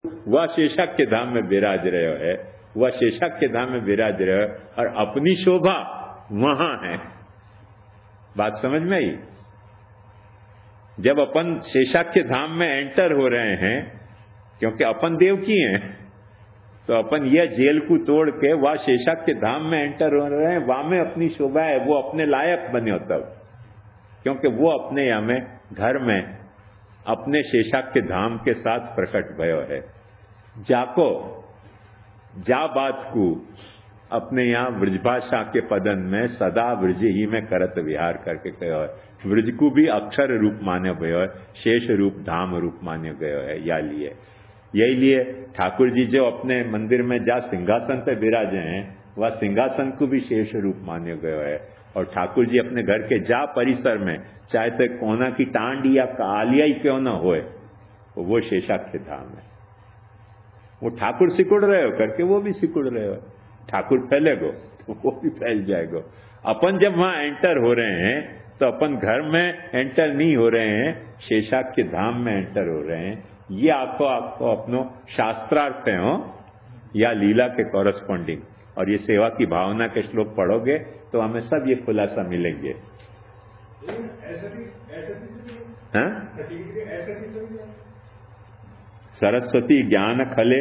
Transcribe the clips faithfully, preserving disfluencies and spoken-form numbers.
वह शेषाक्य धाम में विराज रहे है, वह शेषाक्य धाम में विराज रहे है और अपनी शोभा वहां है। बात समझ में आई? जब अपन शेषाक्य धाम में एंटर हो रहे हैं, क्योंकि अपन देवकी हैं, तो अपन यह जेल को तोड़ के वह शेषाक्य धाम में एंटर हो रहे हैं, वहां में अपनी शोभा है, वो अपने लायक बने हो तब, क्योंकि वो अपने यहाँ में घर में अपने शेषाक्य धाम के साथ प्रकट भयो है। जाको जा बात को अपने यहाँ ब्रजभाषा के पदन में सदा ब्रज ही में करत विहार करके कहो है। ब्रज को भी अक्षर रूप माने गयो है, शेष रूप धाम रूप माने गयो है। या लिए यही लिए ठाकुर जी जो अपने मंदिर में जा सिंहासन पे विराजे हैं, वह सिंहासन को भी शेष रूप माने गयो है। और ठाकुर जी अपने घर के जा परिसर में, चाहे तो कोना की टांडी या कालिया ही क्यों न होए, वो शेषाक्य धाम है। वो ठाकुर सिकुड़ रहे हो करके वो भी सिकुड़ रहे हो, ठाकुर फैलेगो तो वो भी फैल जाएगो। अपन जब वहां एंटर हो रहे हैं तो अपन घर में एंटर नहीं हो रहे हैं, शेषाक्य धाम में एंटर हो रहे हैं। ये आपको आपको अपनो शास्त्रार्थ है हो या लीला के कॉरस्पॉन्डिंग। और ये सेवा की भावना के श्लोक पढ़ोगे तो हमें सब ये खुलासा मिलेंगे। हाँ? सरस्वती ज्ञान खले,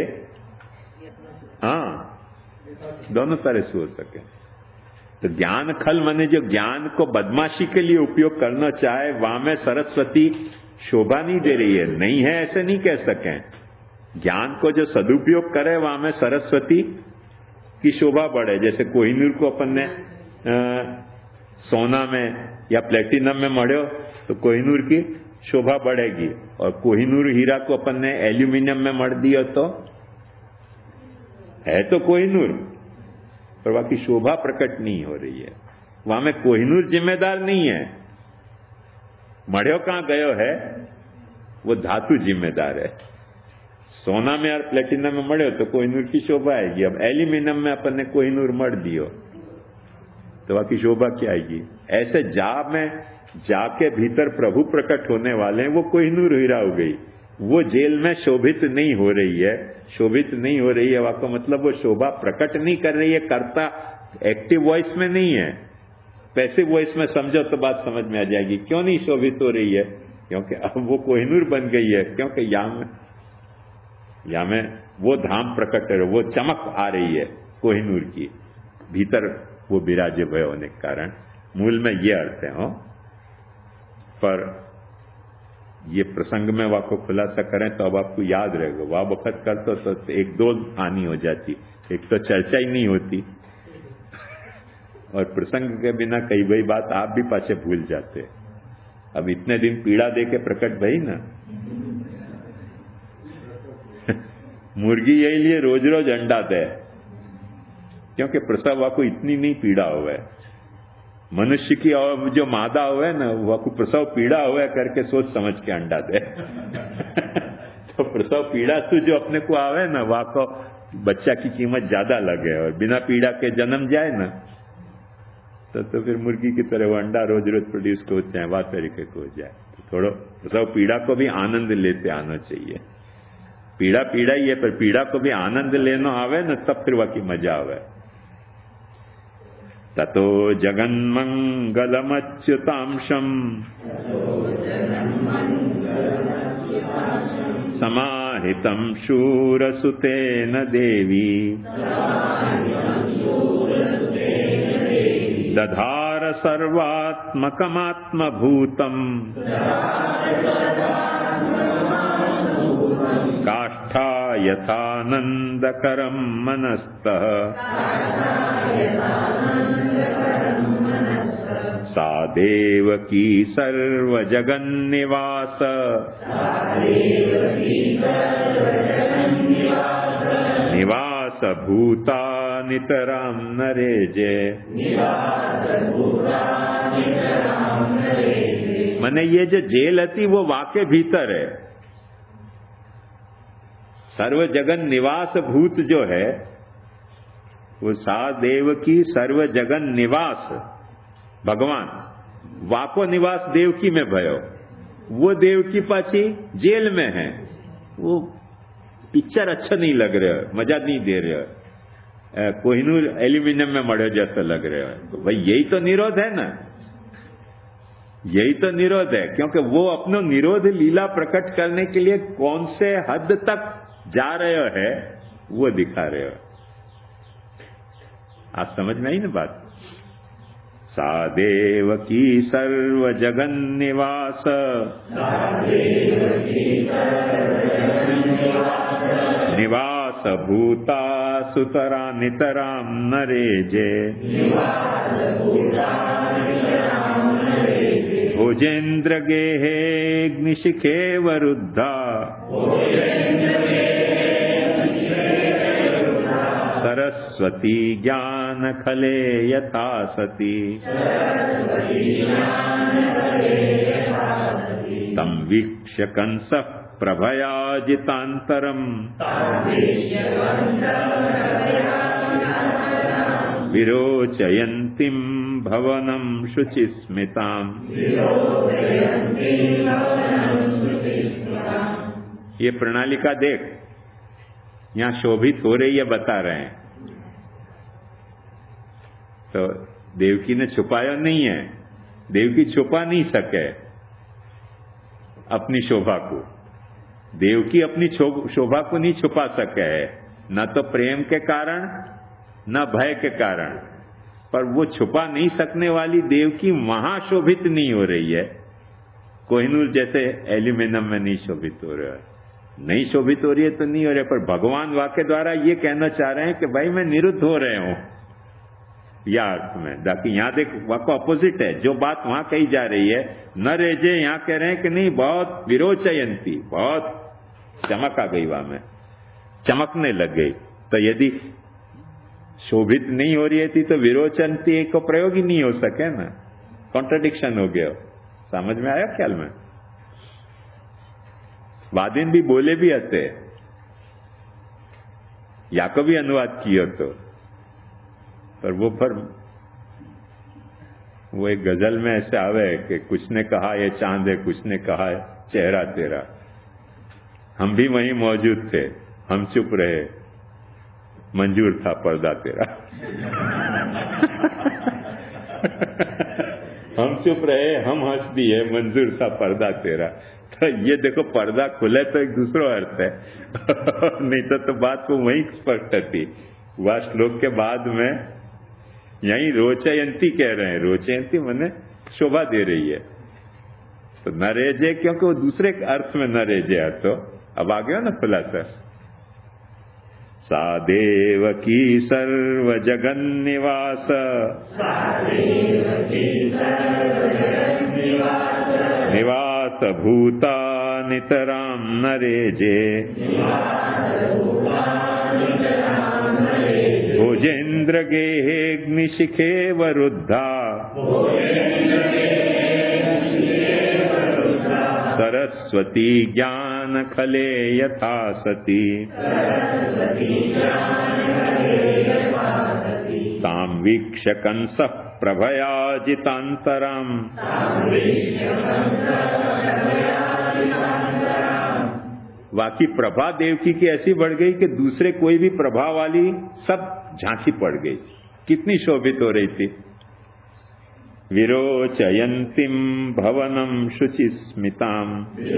हाँ, दोनों तरह से हो सके। तो ज्ञान खल माने जो ज्ञान को बदमाशी के लिए उपयोग करना चाहे, वहां में सरस्वती शोभा नहीं दे रही है। नहीं है ऐसे नहीं कह सकें। ज्ञान को जो सदुपयोग करे वहां में सरस्वती की शोभा बढ़े। जैसे कोहिनूर को अपन ने आ, सोना में या प्लेटिनम में मढ़ो तो कोहिनूर की शोभा बढ़ेगी, और कोहिनूर हीरा को अपन ने एल्यूमिनियम में मढ़ दिया तो है तो कोहिनूर, पर बाकी शोभा प्रकट नहीं हो रही है। वहां में कोहिनूर जिम्मेदार नहीं है, मढ़ो कहां गयो है वो धातु जिम्मेदार है। सोना में और प्लेटिनम में मढ़ो तो कोहिनूर की शोभा आएगी। अब एल्यूमिनियम में अपन ने कोहिनूर मढ़ दियो तो बाकी शोभा क्या आएगी। ऐसे जा में जाके भीतर प्रभु प्रकट होने वाले हैं, वो कोहिनूर हीरा हो गई। वो जेल में शोभित नहीं हो रही है, शोभित नहीं हो रही है। वाको मतलब वो शोभा प्रकट नहीं कर रही है, करता एक्टिव वॉइस में नहीं है, पैसिव वॉइस में समझो तो बात समझ में आ जाएगी। क्यों नहीं शोभित हो रही है? क्योंकि अब वो कोहिनूर बन गई है। क्योंकि यहाँ में यहाँ में वो धाम प्रकट है, वो चमक आ रही है कोहिनूर की, भीतर वो विराजे भय होने के कारण। मूल में ये अर्थ है हो। पर ये प्रसंग में वाको खुलासा करें तो अब आपको याद रहेगा। वह वक्त करते तो एक दो हानि हो जाती, एक तो चर्चा ही नहीं होती, और प्रसंग के बिना कई बई बात आप भी पाछे भूल जाते। अब इतने दिन पीड़ा दे के प्रकट भई ना, मुर्गी यही लिए रोज रोज अंडा दे, क्योंकि प्रसव वाको इतनी नहीं पीड़ा हुआ है। मनुष्य की और जो मादा हुआ है ना, वाको प्रसव पीड़ा हुआ है करके सोच समझ के अंडा दे। तो प्रसव पीड़ा से जो अपने को आवे ना, वाको बच्चा की कीमत ज्यादा लगे, और बिना पीड़ा के जन्म जाए ना तो तो फिर मुर्गी की तरह वो अंडा रोज रोज प्रोड्यूस हो जाए, वह तरीके को हो जाए। तो थोड़ा प्रसव पीड़ा को भी आनंद लेते आना चाहिए। पीड़ा पीड़ा ही है, पर पीड़ा को भी आनंद लेना आवे ना, तब फिर वह की मजा आवे। ततो जगन्मंगलमच्युतांशम समाहितं शूरसुतेन देवी दधार सर्वात्मकमात्मभूतम् काष्ठा यथानंदकरं मनस्तः सा देवकी सर्वजगन्निवास निवास भूता नितरां नरेजे। मने ये जो जेल थी वो वाके भीतर है। सर्व जगन निवास भूत जो है वो सा देव की सर्व जगन निवास भगवान, वाको निवास देवकी में भयो। वो देवकी पाची जेल में है, वो पिक्चर अच्छा नहीं लग रहा है, मजा नहीं दे रहा है, कोहिनूर एल्यूमिनियम में मड़े जैसा लग रहा है। तो भाई यही तो निरोध है ना, यही तो निरोध है। क्योंकि वो अपनो निरोध लीला प्रकट करने के लिए कौन से हद तक जा रहे है वो दिखा रहे हो। आप समझ में आई ना बात। सा देवकी सर्व जगन निवास, निवास भूता सुतरा नितराम नरेजे, भोजेन्द्र गेहे अग्निशिखे वरुद्धा, सरस्वती ज्ञान खले यथा सती, तम वीक्ष्य कंसः प्रभयाजितांतरम, विरोचयन्तीं भवनं शुचिस्मिताम्। ये प्रणालिका देख, यहां शोभित हो रही है, बता रहे हैं। तो देवकी ने छुपाया नहीं है, देवकी छुपा नहीं सके अपनी शोभा को, देवकी अपनी शोभा को नहीं छुपा सके है, न तो प्रेम के कारण न भय के कारण। पर वो छुपा नहीं सकने वाली देवकी महाशोभित नहीं हो रही है, कोहिनूर जैसे एल्यूमिनियम में नहीं शोभित हो रहा है। नहीं शोभित हो रही है तो नहीं हो रहा, पर भगवान वाक्य द्वारा ये कहना चाह रहे हैं कि भाई मैं निरुद्ध हो रहे हूं, या अर्थ में। बाकी यहां देख वाक्य अपोजिट है, जो बात वहां कही जा रही है न रेजे, यहां कह रहे हैं कि नहीं बहुत विरोचयंती, बहुत चमक आ गई, वहां में चमकने लग गई। तो यदि शोभित नहीं हो रही थी तो विरोचयंती को प्रयोग ही नहीं हो सके ना, कॉन्ट्रडिक्शन हो गया। समझ में आया ख्याल में? वादिन भी बोले भी हते, या को भी अनुवाद किया तो, पर वो पर वो एक गजल में ऐसे आवे कि कुछ ने कहा ये चांद है, कुछ ने कहा चेहरा तेरा, हम भी वहीं मौजूद थे, हम चुप रहे, मंजूर था पर्दा तेरा। हम चुप रहे, हम हंस दिए, मंजूर था पर्दा तेरा। तो ये देखो, पर्दा खुले तो एक दूसरा अर्थ है, नहीं तो, तो बात को वहीं स्पष्ट थी। वह श्लोक के बाद में यही रोचयंती कह रहे हैं, रोचयंती माने शोभा दे रही है। तो न रेजे, क्योंकि वो दूसरे अर्थ में न रेजे है, तो अब आ गया ना खुलासा। सा देवकी सर्व जगन निवास, निवास भूता नितराम नरेजे, भोजेन्द्र गेहे अग्निशिखे वरुद्धा, सरस्वती ज्ञान खले यथा सती, ताम वीक्ष्य कंसः प्रभयाजितांतरम, बाकी प्रभा देवकी की ऐसी बढ़ गई कि दूसरे कोई भी प्रभा वाली सब झांकी पड़ गई। कितनी शोभित हो रही थी। विरोचयन्तीं भवनं शुचिस्मिताम्,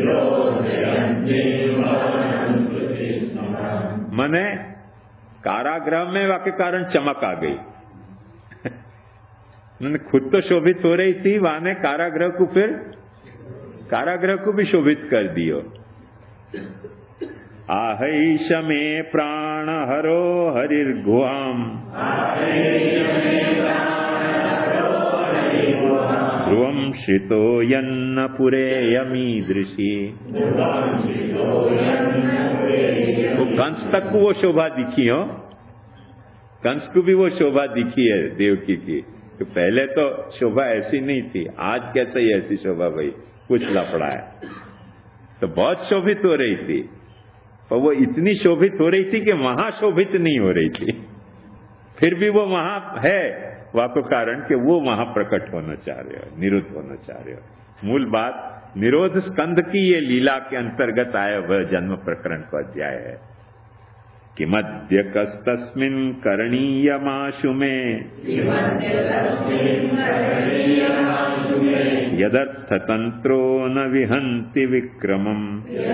मने कारागृह में वाके कारण चमक आ गई। मैंने खुद तो शोभित हो रही थी, वहां ने कारागृह को फिर कारागृह को भी शोभित कर दियो। आहैष में प्राण हरो हरिर्गुहाम, ध्रुवं श्रितो यन्न पुरे यमीदृशी। वो कंस तक को वो शोभा दिखी हो, कंस को भी वो शोभा दिखी है देवकी की। तो पहले तो शोभा ऐसी नहीं थी, आज कैसे ही ऐसी शोभा भाई, कुछ लफड़ा है। तो बहुत शोभित हो रही थी, पर वो इतनी शोभित हो रही थी कि महाशोभित नहीं हो रही थी। फिर भी वो वहां है, वाको कारण कि वो वहां प्रकट होना चाह रहे हो, निरुद्ध होना चाह रहे हो। मूल बात निरोध स्कंद की ये लीला के अंतर्गत आया वह जन्म प्रकरण का अध्याय है। किमद्य कस्तस्मिन् करणीयमाशु मे यदर्थतंत्रो न विहन्ति विक्रमम्।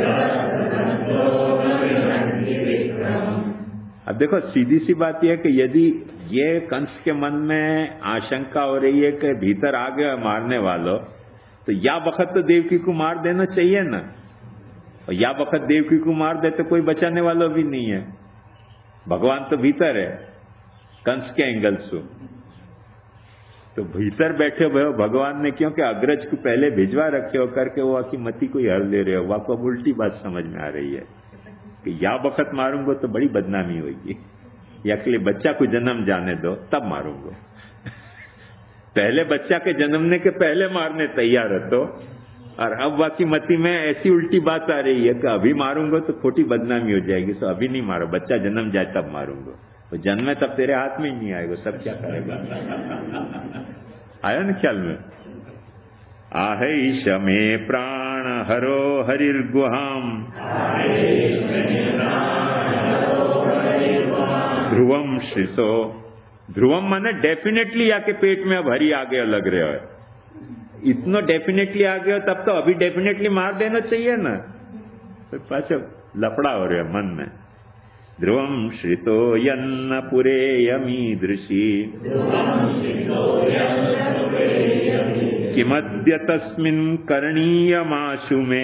अब देखो सीधी सी बात यह है कि यदि ये कंस के मन में आशंका हो रही है कि भीतर आ गया मारने वालों, तो या वक्त तो देवकी को मार देना चाहिए ना, और या वक्त देवकी को मार दे तो कोई बचाने वाला भी नहीं है। भगवान तो भीतर है कंस के एंगल से, तो भीतर बैठे हुए हो भगवान ने क्योंकि अग्रज को पहले भिजवा रखे हो करके वो आकी मती को हर ले रहे हो। वो आपको उल्टी बात समझ में आ रही है कि या वक्त मारूंगा तो बड़ी बदनामी होगी, या के लिए बच्चा को जन्म जाने दो तब मारूंगा। पहले बच्चा के जन्मने के पहले मारने तैयार हो तो, और अब बाकी मती में ऐसी उल्टी बात आ रही है कि अभी मारूंगा तो खोटी बदनामी हो जाएगी, सो अभी नहीं मारो, बच्चा जन्म जाए तब मारूंगा। वो जन्मे तब तेरे हाथ में ही नहीं आएगा, तब क्या करेगा? आया ना ख्याल में? आहेश में प्राण हरो हरिर्गुहाम ध्रुवम श्रितो। ध्रुवम माने डेफिनेटली आके पेट में अब हरि आ गया लग रहा है। इतना डेफिनेटली आ गया तब तो अभी डेफिनेटली मार देना चाहिए ना, तो पाछा लफड़ा हो रहा मन में। ध्रुवम श्रितो यन्न पुरे यमीदृशी किमद्य तस्मिन् करणीयमाशु मे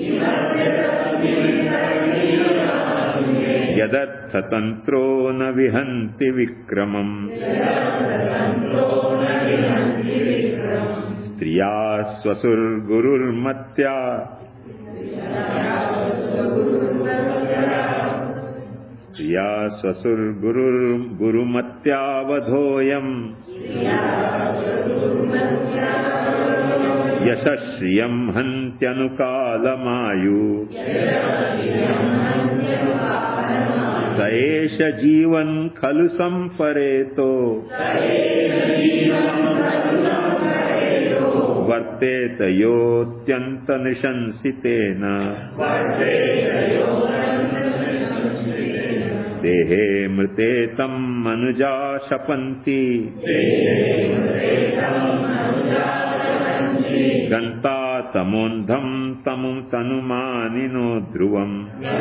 यदर्थतंत्रो न विहन्ति विक्रमम्। स्त्रिया स्वसुर्गुरुर्मत्या स्त्रिया स्वसुर्गुरुर्गुरुमत्यावधोऽयम् यशश्रियम् हन्त्यनुकालमायु स एष जीवन् खलु संपरेतो वर्तेत योऽत्यन्त निशंसितेन देहे मृते तम मनुजा शपन्ति गन्ता तमोन्धम तम तनुमानिनो ध्रुवम्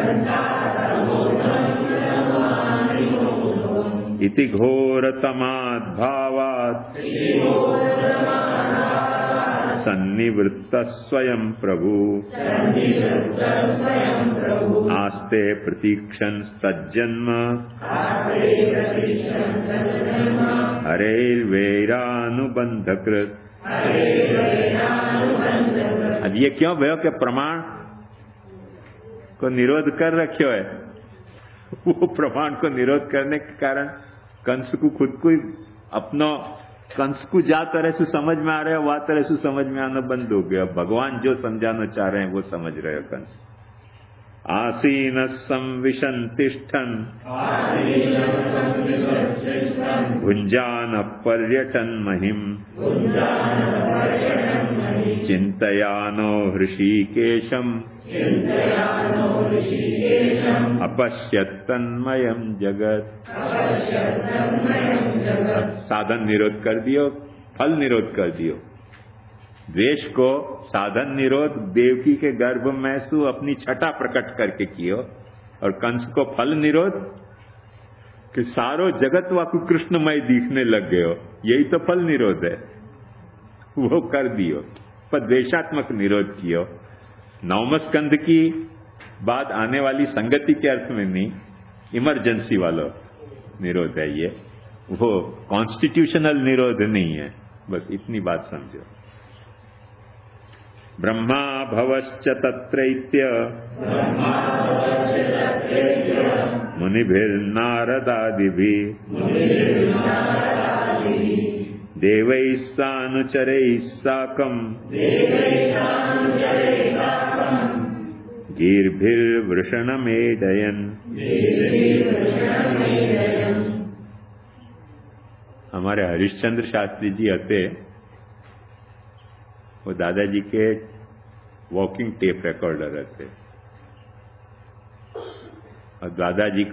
इति घोरतमाद्भावात् सन्निवृत्तः स्वयं प्रभु आस्ते प्रतीक्षन्स्तज्जन्म हरेर्वैरानुबन्धकृत्। अब ये क्यों भयो कि प्रमाण को निरोध कर रखे है? वो प्रमाण को निरोध करने के कारण कंस को खुद को ही अपना कंस को जा तरह से समझ में आ रहा है वह तरह से समझ में आना बंद हो गया। भगवान जो समझाना चाह रहे हैं वो समझ रहे हो कंस। आसीन संविशंतिष्ठन भुंजान पर्यटन महिम चिंतयानो हृषीकेशम अपश्यत्तन्मयम् जगत। साधन निरोध कर दियो, फल निरोध कर दियो। द्वेष को साधन निरोध देवकी के गर्भ में सु अपनी छटा प्रकट करके कियो, और कंस को फल निरोध कि सारो जगत वाकु कृष्णमय दिखने लग गए हो, यही तो फल निरोध है, वो कर दियो। पर द्वेषात्मक निरोध कियो। नवम स्कंद की बात आने वाली संगति के अर्थ में नहीं, इमरजेंसी वाला निरोध है ये, वो कॉन्स्टिट्यूशनल निरोध नहीं है। बस इतनी बात समझो। ब्रह्मा भवश्च तत्रैत्य मुनिभिर्नारदादिभिः देवैः सानुचरैः साकम् गीर्भिर्वृषणमेडयन्। हमारे हरिश्चंद्र शास्त्री जी हते, वो दादाजी के वॉकिंग टेप रिकॉर्डर रहते, और दादाजी